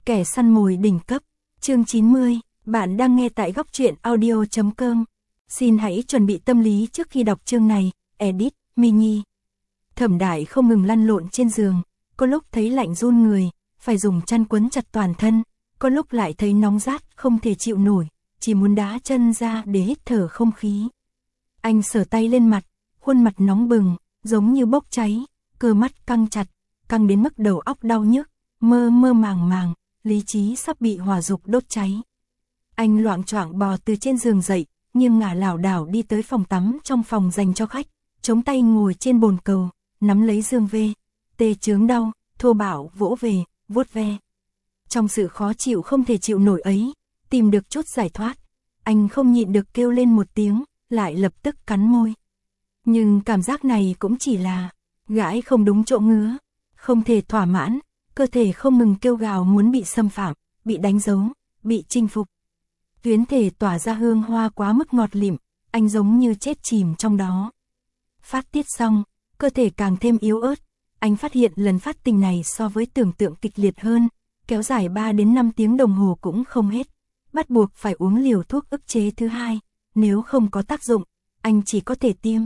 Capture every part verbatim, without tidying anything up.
Kẻ săn mồi đỉnh cấp, chương chín mươi, bạn đang nghe tại góc truyện audio chấm com. Xin hãy chuẩn bị tâm lý trước khi đọc chương này, edit, mini. Thẩm Đại không ngừng lăn lộn trên giường, có lúc thấy lạnh run người, phải dùng chăn quấn chặt toàn thân, có lúc lại thấy nóng rát không thể chịu nổi, chỉ muốn đá chân ra để hít thở không khí. Anh sờ tay lên mặt, khuôn mặt nóng bừng, giống như bốc cháy, cơ mắt căng chặt, căng đến mức đầu óc đau nhức, mơ mơ màng màng, lý trí sắp bị hỏa dục đốt cháy. Anh loạng choạng bò từ trên giường dậy, nhưng ngả lảo đảo đi tới phòng tắm trong phòng dành cho khách, chống tay ngồi trên bồn cầu, nắm lấy dương vê, tê chướng đau, thô bạo vỗ về, vuốt ve. Trong sự khó chịu không thể chịu nổi ấy, tìm được chút giải thoát, anh không nhịn được kêu lên một tiếng, lại lập tức cắn môi. Nhưng cảm giác này cũng chỉ là gãi không đúng chỗ ngứa, không thể thỏa mãn, cơ thể không ngừng kêu gào muốn bị xâm phạm, bị đánh dấu, bị chinh phục. Tuyến thể tỏa ra hương hoa quá mức ngọt lịm, anh giống như chết chìm trong đó. Phát tiết xong, cơ thể càng thêm yếu ớt, anh phát hiện lần phát tình này so với tưởng tượng kịch liệt hơn, kéo dài ba đến năm tiếng đồng hồ cũng không hết, bắt buộc phải uống liều thuốc ức chế thứ hai, nếu không có tác dụng, anh chỉ có thể tiêm.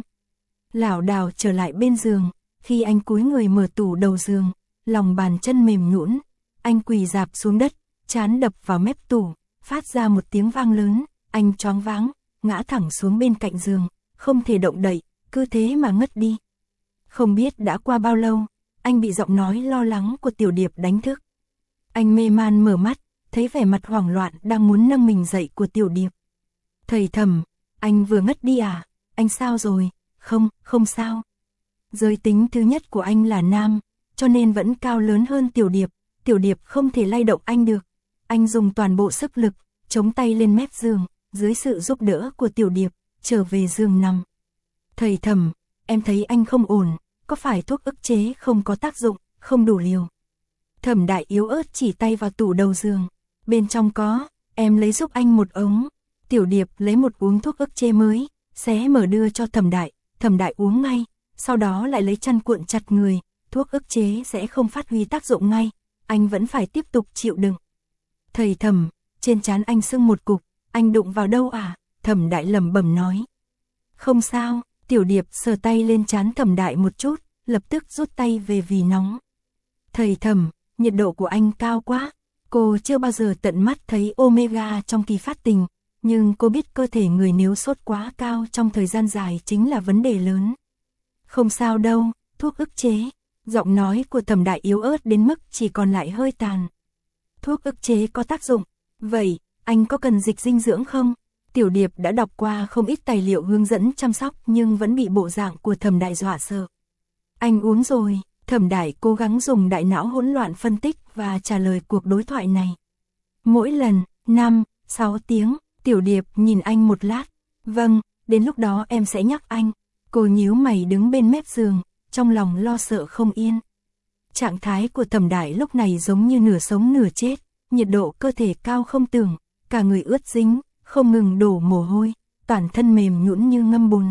Lảo đảo trở lại bên giường, khi anh cúi người mở tủ đầu giường, lòng bàn chân mềm nhũn, anh quỳ rạp xuống đất, trán đập vào mép tủ, phát ra một tiếng vang lớn, anh choáng váng, ngã thẳng xuống bên cạnh giường, không thể động đậy, cứ thế mà ngất đi. Không biết đã qua bao lâu, anh bị giọng nói lo lắng của Tiểu Điệp đánh thức. Anh mê man mở mắt, thấy vẻ mặt hoảng loạn đang muốn nâng mình dậy của Tiểu Điệp. Thầy Thẩm, anh vừa ngất đi à? Anh sao rồi? Không, không sao. Giới tính thứ nhất của anh là nam, cho nên vẫn cao lớn hơn Tiểu Điệp, Tiểu Điệp không thể lay động anh được. Anh dùng toàn bộ sức lực, chống tay lên mép giường, dưới sự giúp đỡ của Tiểu Điệp, trở về giường nằm. Thầy Thẩm, em thấy anh không ổn, có phải thuốc ức chế không có tác dụng, không đủ liều? Thẩm Đại yếu ớt chỉ tay vào tủ đầu giường, bên trong có, em lấy giúp anh một ống. Tiểu Điệp lấy một uống thuốc ức chế mới, xé mở đưa cho Thẩm Đại, Thẩm Đại uống ngay, sau đó lại lấy chăn cuộn chặt người, thuốc ức chế sẽ không phát huy tác dụng ngay, anh vẫn phải tiếp tục chịu đựng. Thầy Thẩm, trên trán anh sưng một cục, anh đụng vào đâu à? Thẩm Đại lẩm bẩm nói. Không sao, Tiểu Điệp sờ tay lên trán Thẩm Đại một chút, lập tức rút tay về vì nóng. Thầy Thẩm, nhiệt độ của anh cao quá, cô chưa bao giờ tận mắt thấy Omega trong kỳ phát tình, nhưng cô biết cơ thể người nếu sốt quá cao trong thời gian dài chính là vấn đề lớn. Không sao đâu, thuốc ức chế. Giọng nói của Thẩm Đại yếu ớt đến mức chỉ còn lại hơi tàn. Thuốc ức chế có tác dụng, vậy anh có cần dịch dinh dưỡng không? Tiểu Điệp đã đọc qua không ít tài liệu hướng dẫn chăm sóc nhưng vẫn bị bộ dạng của Thẩm Đại dọa sợ. Anh uống rồi. Thẩm Đại cố gắng dùng đại não hỗn loạn phân tích và trả lời cuộc đối thoại này. Mỗi lần, năm, sáu tiếng, Tiểu Điệp nhìn anh một lát. Vâng, đến lúc đó em sẽ nhắc anh. Cô nhíu mày đứng bên mép giường, trong lòng lo sợ không yên. Trạng thái của Thẩm Đại lúc này giống như nửa sống nửa chết, nhiệt độ cơ thể cao không tưởng, cả người ướt dính, không ngừng đổ mồ hôi, toàn thân mềm nhũn như ngâm bùn.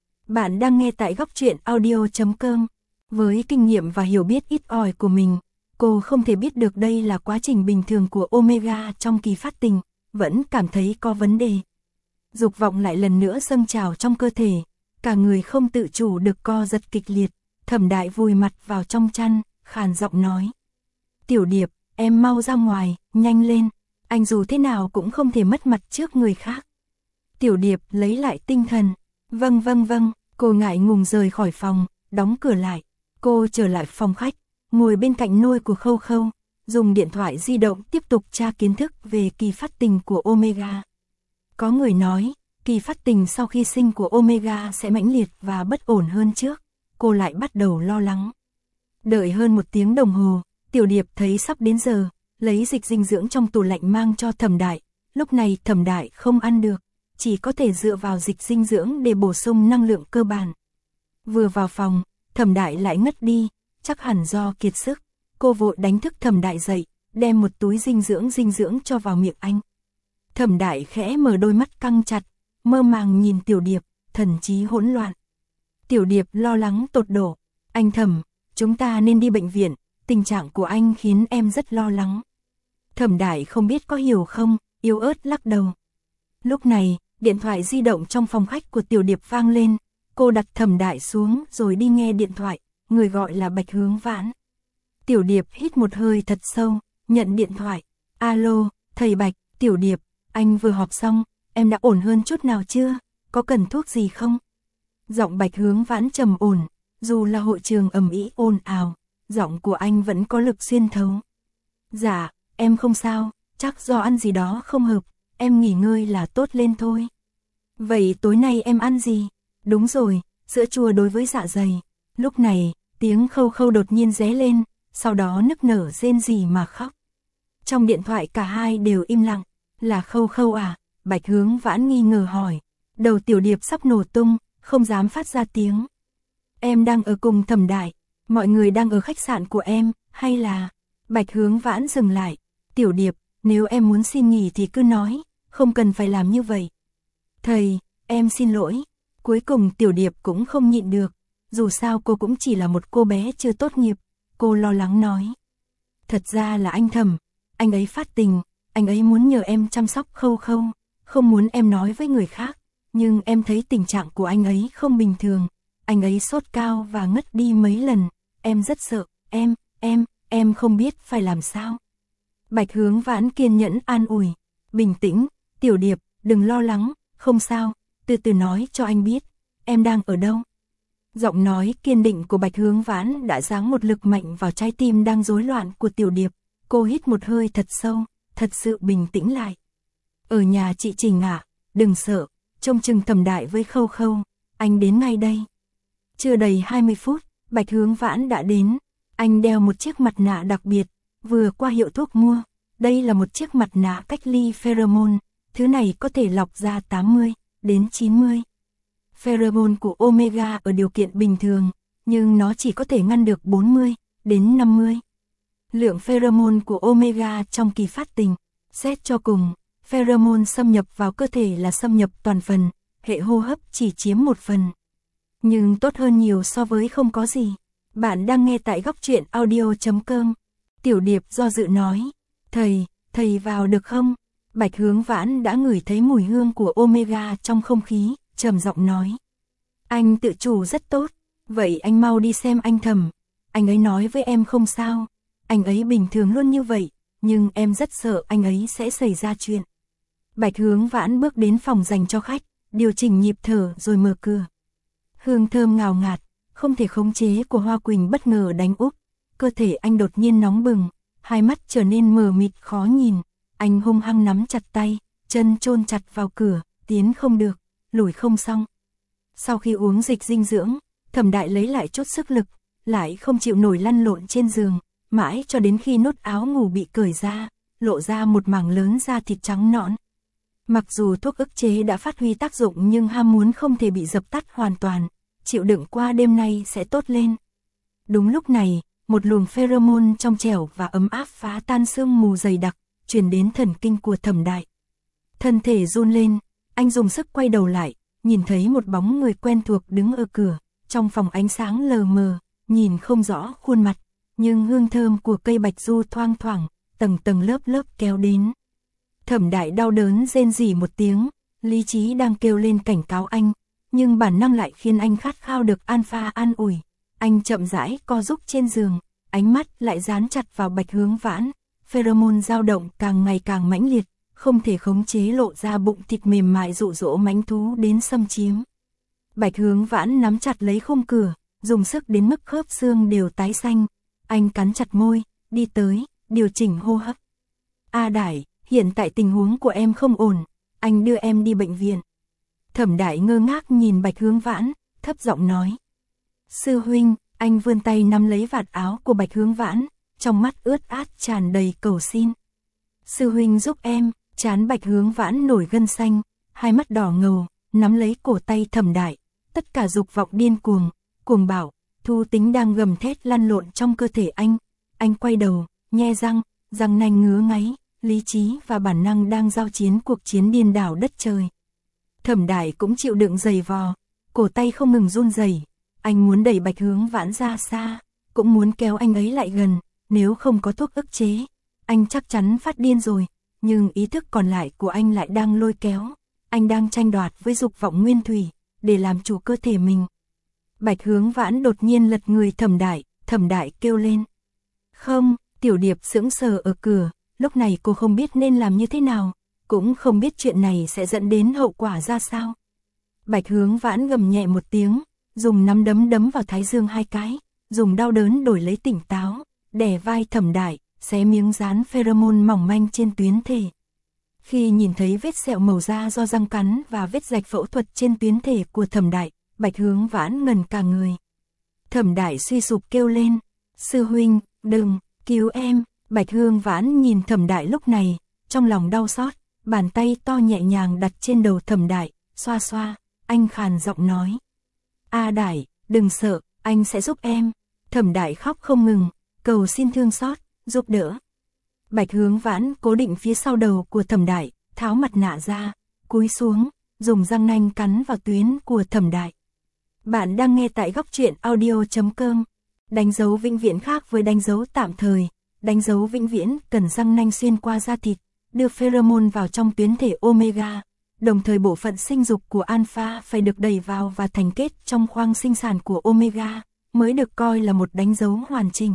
Bạn đang nghe tại góc truyện audio chấm com. Với kinh nghiệm và hiểu biết ít ỏi của mình, cô không thể biết được đây là quá trình bình thường của Omega trong kỳ phát tình, vẫn cảm thấy có vấn đề. Dục vọng lại lần nữa dâng trào trong cơ thể, cả người không tự chủ được co giật kịch liệt. Thẩm Đại vùi mặt vào trong chăn, khàn giọng nói. Tiểu Điệp, em mau ra ngoài, nhanh lên, anh dù thế nào cũng không thể mất mặt trước người khác. Tiểu Điệp lấy lại tinh thần. Vâng vâng vâng, cô ngại ngùng rời khỏi phòng, đóng cửa lại. Cô trở lại phòng khách, ngồi bên cạnh nôi của Khâu Khâu, dùng điện thoại di động tiếp tục tra kiến thức về kỳ phát tình của Omega. Có người nói, kỳ phát tình sau khi sinh của Omega sẽ mãnh liệt và bất ổn hơn trước, cô lại bắt đầu lo lắng. Đợi hơn một tiếng đồng hồ, Tiểu Điệp thấy sắp đến giờ, lấy dịch dinh dưỡng trong tủ lạnh mang cho Thẩm Đại, lúc này Thẩm Đại không ăn được, chỉ có thể dựa vào dịch dinh dưỡng để bổ sung năng lượng cơ bản. Vừa vào phòng, Thẩm Đại lại ngất đi, chắc hẳn do kiệt sức, cô vội đánh thức Thẩm Đại dậy, đem một túi dinh dưỡng dinh dưỡng cho vào miệng anh. Thẩm Đại khẽ mở đôi mắt căng chặt, mơ màng nhìn Tiểu Điệp, thần trí hỗn loạn. Tiểu Điệp lo lắng tột độ, anh Thẩm, chúng ta nên đi bệnh viện, tình trạng của anh khiến em rất lo lắng. Thẩm Đại không biết có hiểu không, yếu ớt lắc đầu. Lúc này, điện thoại di động trong phòng khách của Tiểu Điệp vang lên, cô đặt Thẩm Đại xuống rồi đi nghe điện thoại, người gọi là Bạch Hướng Vãn. Tiểu Điệp hít một hơi thật sâu, nhận điện thoại. Alo, thầy Bạch, Tiểu Điệp, anh vừa họp xong, em đã ổn hơn chút nào chưa, có cần thuốc gì không? Giọng Bạch Hướng Vãn trầm ổn, dù là hội trường ầm ĩ ồn ào, giọng của anh vẫn có lực xuyên thấu. Dạ, em không sao, chắc do ăn gì đó không hợp, em nghỉ ngơi là tốt lên thôi. Vậy tối nay em ăn gì? Đúng rồi, sữa chua đối với dạ dày. Lúc này, tiếng Khâu Khâu đột nhiên ré lên, sau đó nức nở rên rỉ mà khóc. Trong điện thoại cả hai đều im lặng. Là Khâu Khâu à? Bạch Hướng Vãn nghi ngờ hỏi. Đầu Tiểu Điệp sắp nổ tung, không dám phát ra tiếng. Em đang ở cùng Thẩm Đại, mọi người đang ở khách sạn của em, hay là... Bạch Hướng Vãn dừng lại. Tiểu Điệp, nếu em muốn xin nghỉ thì cứ nói, không cần phải làm như vậy. Thầy, em xin lỗi. Cuối cùng Tiểu Điệp cũng không nhịn được, dù sao cô cũng chỉ là một cô bé chưa tốt nghiệp. Cô lo lắng nói. Thật ra là anh Thẩm, anh ấy phát tình, anh ấy muốn nhờ em chăm sóc Khâu Khâu, không muốn em nói với người khác, nhưng em thấy tình trạng của anh ấy không bình thường, anh ấy sốt cao và ngất đi mấy lần, em rất sợ, em, em, em không biết phải làm sao. Bạch Hướng Vãn kiên nhẫn an ủi, bình tĩnh, Tiểu Điệp, đừng lo lắng, không sao, từ từ nói cho anh biết, em đang ở đâu. Giọng nói kiên định của Bạch Hướng Vãn đã giáng một lực mạnh vào trái tim đang rối loạn của Tiểu Điệp, cô hít một hơi thật sâu, thật sự bình tĩnh lại. Ở nhà chị Trình ạ, đừng sợ, trông chừng Thẩm Đại với Khâu Khâu, anh đến ngay đây. Chưa đầy hai mươi phút, Bạch Hướng Vãn đã đến, anh đeo một chiếc mặt nạ đặc biệt, vừa qua hiệu thuốc mua, đây là một chiếc mặt nạ cách ly pheromone, thứ này có thể lọc ra tám mươi đến chín mươi. Pheromone của Omega ở điều kiện bình thường, nhưng nó chỉ có thể ngăn được bốn mươi đến năm mươi. Lượng pheromone của Omega trong kỳ phát tình, xét cho cùng, pheromone xâm nhập vào cơ thể là xâm nhập toàn phần, hệ hô hấp chỉ chiếm một phần. Nhưng tốt hơn nhiều so với không có gì. Bạn đang nghe tại góc truyện audio chấm com. Tiểu Điệp do dự nói, thầy, thầy vào được không? Bạch Hướng Vãn đã ngửi thấy mùi hương của Omega trong không khí, trầm giọng nói. Anh tự chủ rất tốt, vậy anh mau đi xem anh Thẩm. Anh ấy nói với em không sao, anh ấy bình thường luôn như vậy, nhưng em rất sợ anh ấy sẽ xảy ra chuyện. Bạch Hướng Vãn bước đến phòng dành cho khách, điều chỉnh nhịp thở rồi mở cửa. Hương thơm ngào ngạt, không thể khống chế của Hoa Quỳnh bất ngờ đánh úp, cơ thể anh đột nhiên nóng bừng, hai mắt trở nên mờ mịt khó nhìn, anh hung hăng nắm chặt tay, chân chôn chặt vào cửa, tiến không được, lùi không xong. Sau khi uống dịch dinh dưỡng, Thẩm Đại lấy lại chút sức lực, lại không chịu nổi lăn lộn trên giường, mãi cho đến khi nút áo ngủ bị cởi ra, lộ ra một mảng lớn da thịt trắng nõn. Mặc dù thuốc ức chế đã phát huy tác dụng nhưng ham muốn không thể bị dập tắt hoàn toàn, chịu đựng qua đêm nay sẽ tốt lên. Đúng lúc này, một luồng pheromone trong trẻo và ấm áp phá tan sương mù dày đặc, truyền đến thần kinh của Thẩm Đại. Thân thể run lên, anh dùng sức quay đầu lại, nhìn thấy một bóng người quen thuộc đứng ở cửa, trong phòng ánh sáng lờ mờ, nhìn không rõ khuôn mặt, nhưng hương thơm của cây bạch du thoang thoảng, tầng tầng lớp lớp kéo đến. Thẩm Đại đau đớn rên rỉ một tiếng, lý trí đang kêu lên cảnh cáo anh, nhưng bản năng lại khiến anh khát khao được alpha an ủi. Anh chậm rãi co rúm trên giường, ánh mắt lại dán chặt vào Bạch Hướng Vãn, pheromone dao động càng ngày càng mãnh liệt, không thể khống chế lộ ra bụng thịt mềm mại dụ dỗ mãnh thú đến xâm chiếm. Bạch Hướng Vãn nắm chặt lấy khung cửa, dùng sức đến mức khớp xương đều tái xanh, anh cắn chặt môi, đi tới, điều chỉnh hô hấp. A Đại, hiện tại tình huống của em không ổn, anh đưa em đi bệnh viện. Thẩm Đại ngơ ngác nhìn Bạch Hướng Vãn, thấp giọng nói. Sư huynh, anh vươn tay nắm lấy vạt áo của Bạch Hướng Vãn, trong mắt ướt át tràn đầy cầu xin. Sư huynh giúp em, trán Bạch Hướng Vãn nổi gân xanh, hai mắt đỏ ngầu, nắm lấy cổ tay Thẩm Đại, tất cả dục vọng điên cuồng, cuồng bạo, thú tính đang gầm thét lăn lộn trong cơ thể anh. Anh quay đầu, nhe răng, răng nanh ngứa ngáy, lý trí và bản năng đang giao chiến cuộc chiến điên đảo đất trời. Thẩm Đại cũng chịu đựng giày vò, cổ tay không ngừng run rẩy. Anh muốn đẩy Bạch Hướng Vãn ra xa, cũng muốn kéo anh ấy lại gần, nếu không có thuốc ức chế, anh chắc chắn phát điên rồi, nhưng ý thức còn lại của anh lại đang lôi kéo, anh đang tranh đoạt với dục vọng nguyên thủy, để làm chủ cơ thể mình. Bạch Hướng Vãn đột nhiên lật người Thẩm Đại, Thẩm Đại kêu lên. Không, Tiểu Điệp sững sờ ở cửa, lúc này cô không biết nên làm như thế nào, cũng không biết chuyện này sẽ dẫn đến hậu quả ra sao. Bạch Hướng Vãn gầm nhẹ một tiếng, dùng nắm đấm đấm vào thái dương hai cái, dùng đau đớn đổi lấy tỉnh táo, đè vai Thẩm Đại, xé miếng dán pheromone mỏng manh trên tuyến thể. Khi nhìn thấy vết sẹo màu da do răng cắn và vết rạch phẫu thuật trên tuyến thể của Thẩm Đại, Bạch Hướng Vãn ngần cả người. Thẩm Đại suy sụp kêu lên, sư huynh, đừng, cứu em. Bạch Hướng Vãn nhìn Thẩm Đại lúc này, trong lòng đau xót, bàn tay to nhẹ nhàng đặt trên đầu Thẩm Đại, xoa xoa, anh khàn giọng nói. A Đại, đừng sợ, anh sẽ giúp em. Thẩm Đại khóc không ngừng, cầu xin thương xót, giúp đỡ. Bạch Hướng Vãn cố định phía sau đầu của Thẩm Đại, tháo mặt nạ ra, cúi xuống, dùng răng nanh cắn vào tuyến của Thẩm Đại. Bạn đang nghe tại góc truyện audio chấm com. Đánh dấu vĩnh viễn khác với đánh dấu tạm thời. Đánh dấu vĩnh viễn cần răng nanh xuyên qua da thịt, đưa pheromone vào trong tuyến thể omega. Đồng thời bộ phận sinh dục của alpha phải được đẩy vào và thành kết trong khoang sinh sản của omega, mới được coi là một đánh dấu hoàn chỉnh.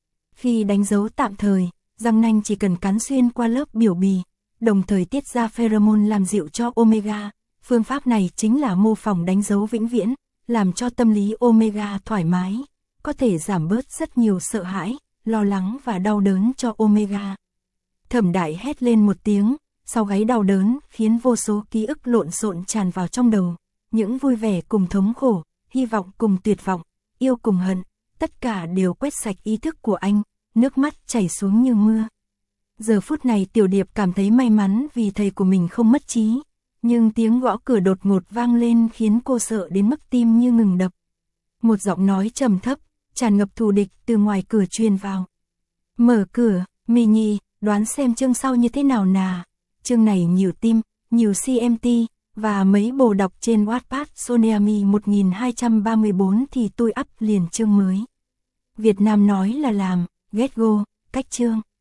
Khi đánh dấu tạm thời, răng nanh chỉ cần cắn xuyên qua lớp biểu bì, đồng thời tiết ra pheromone làm dịu cho omega. Phương pháp này chính là mô phỏng đánh dấu vĩnh viễn, làm cho tâm lý omega thoải mái, có thể giảm bớt rất nhiều sợ hãi, lo lắng và đau đớn cho omega. Thẩm Đại hét lên một tiếng, sau gáy đau đớn khiến vô số ký ức lộn xộn tràn vào trong đầu, những vui vẻ cùng thống khổ, hy vọng cùng tuyệt vọng, yêu cùng hận, tất cả đều quét sạch ý thức của anh, nước mắt chảy xuống như mưa. Giờ phút này Tiểu Điệp cảm thấy may mắn vì thầy của mình không mất trí, nhưng tiếng gõ cửa đột ngột vang lên khiến cô sợ đến mức tim như ngừng đập. Một giọng nói trầm thấp, tràn ngập thù địch từ ngoài cửa truyền vào. Mở cửa, Mì Nhi, đoán xem chương sau như thế nào nà. Chương này nhiều tim, nhiều xê em tê, và mấy bồ đọc trên Wattpad Soniami một nghìn hai trăm ba mươi bốn thì tôi up liền chương mới. Việt Nam nói là làm, get go, cách chương.